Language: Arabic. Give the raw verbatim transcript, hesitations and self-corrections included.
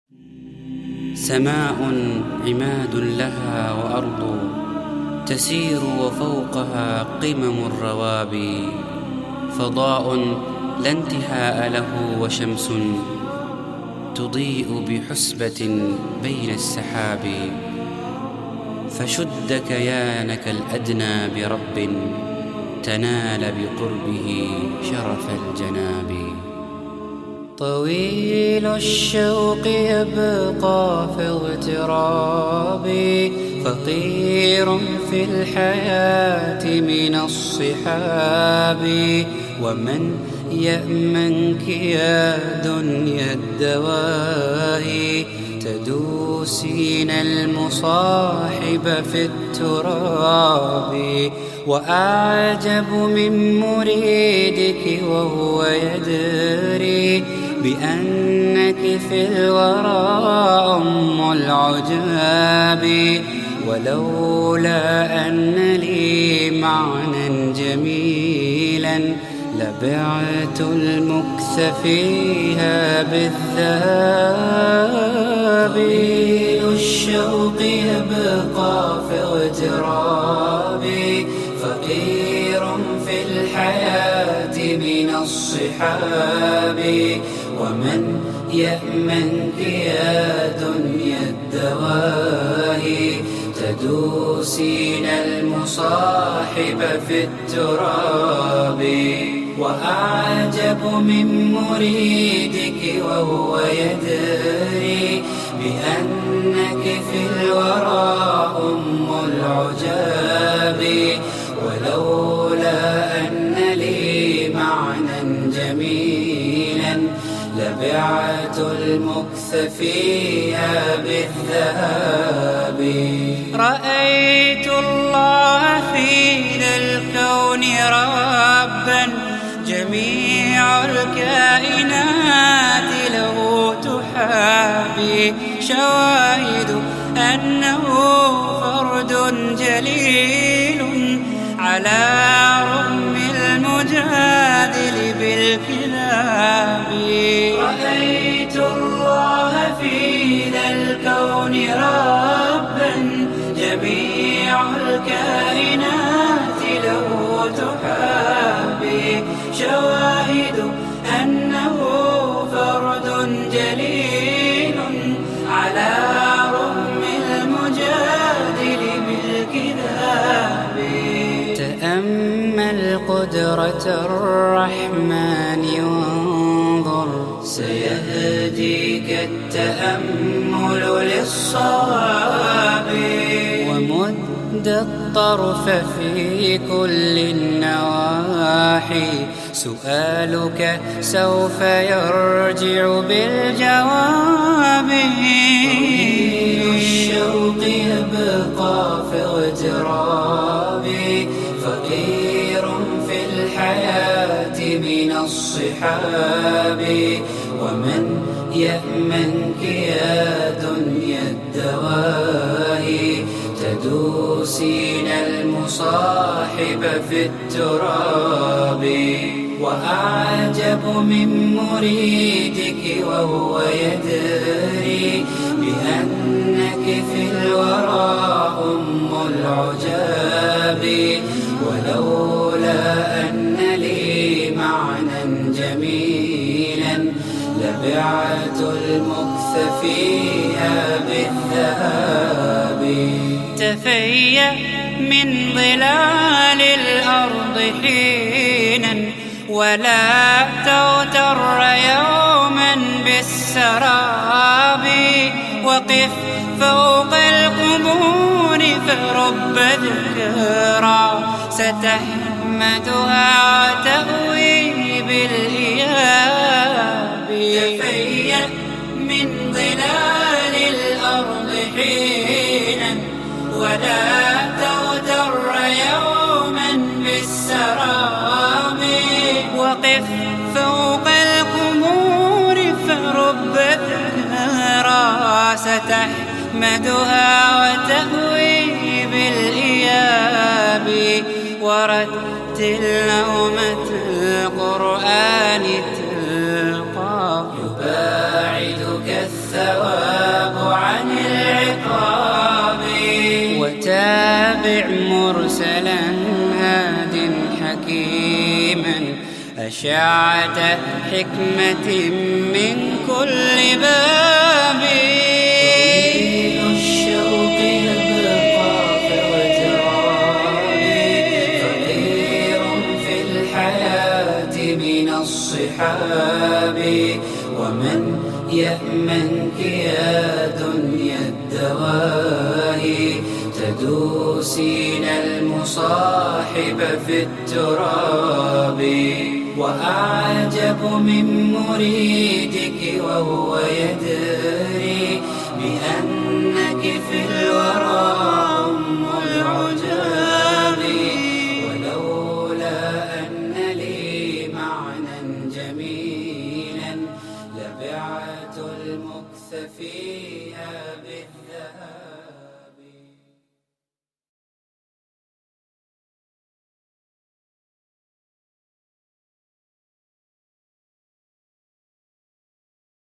سماء عماد لها وأرض تسير وفوقها قمم الروابي، فضاء لا انتهاء له وشمس تضيء بحسبة بين السحاب. فشد كيانك الأدنى برب تنال بقربه شرف الجناب. طويل الشوق يبقى في اغترابي، فقير في الحياة من الصحاب. ومن يأمنك يا دنيا الدواهي، تدوسين المصاحب في التراب. وأعجب من مريدك وهو يدري بأنك في الورى أم العجاب. ولولا أن لي معنى جميلا لبعت المكث فيها بالذهب. طويل الشوق يبقى في اغترابي، فقير في الحياة من الصحاب. ومن يأمنك يا دنيا الدواهي، تدوسين المصاحب في التراب. وأعجب من مريدك وهو يدري بأنك في الورى أم العجاب. ولولا أن لي معنى جميلا لبعت المكث فيها بالذهب. رأيت الله في ذا الكون ربا، جميع الكائنات له تحابي. شواهد أنه فرد جليل على رغم المجادل بالكذاب. رأيت الله في ذا الكون ربا، جميع الكائنات له تحابي. شواهد أنه فرد جليل على رغم المجادل بالكذاب. تأمل قدرة الرحمن وانظر، سيهديك التأمل للصواب. ومد الطرف في كل النواحي، سؤالك سوف يرجع بالجواب. طويل الشوق يبقى في اغترابي، فقير في الحياة من الصحاب. ومن يأمنك يا دنيا الدواهي، تدوسين المصاحب في التراب. وأعجب من مريدك وهو يدري بأنك في الورى أم العجاب. ولولا أن لي معنى جميلا لبعت المكث فيها بالذهب. تفيأ من ظلال الأرض حينا، ولا تغتر يوما بالسراب. وقف فوق القبور فرب ذكرى ستحمدها وتأوي بالإياب. تفيأ من ظلال الأرض حينا، ولا تغتر يوما بالسراب. وقف فوق القبور فرب ذكرى ستحمدها وتأوي بالإياب. ورتل نومة القرآن تلقى يباعدك الثواب عن العقاب. وتابع مرسلا هاد حكيما أشعة حكمة من كل باب. طويل الشوق يبقى فوجراني فقير في الحياة من الصحاب. ومن يأمنك يا دنيا الدواهي تدوسين المصاحب في التراب. وأعجب من مريدك وهو يدري بأنك في الورى أم العجاب. ولولا أن لي معنى جميلا لبعت المكث فيها به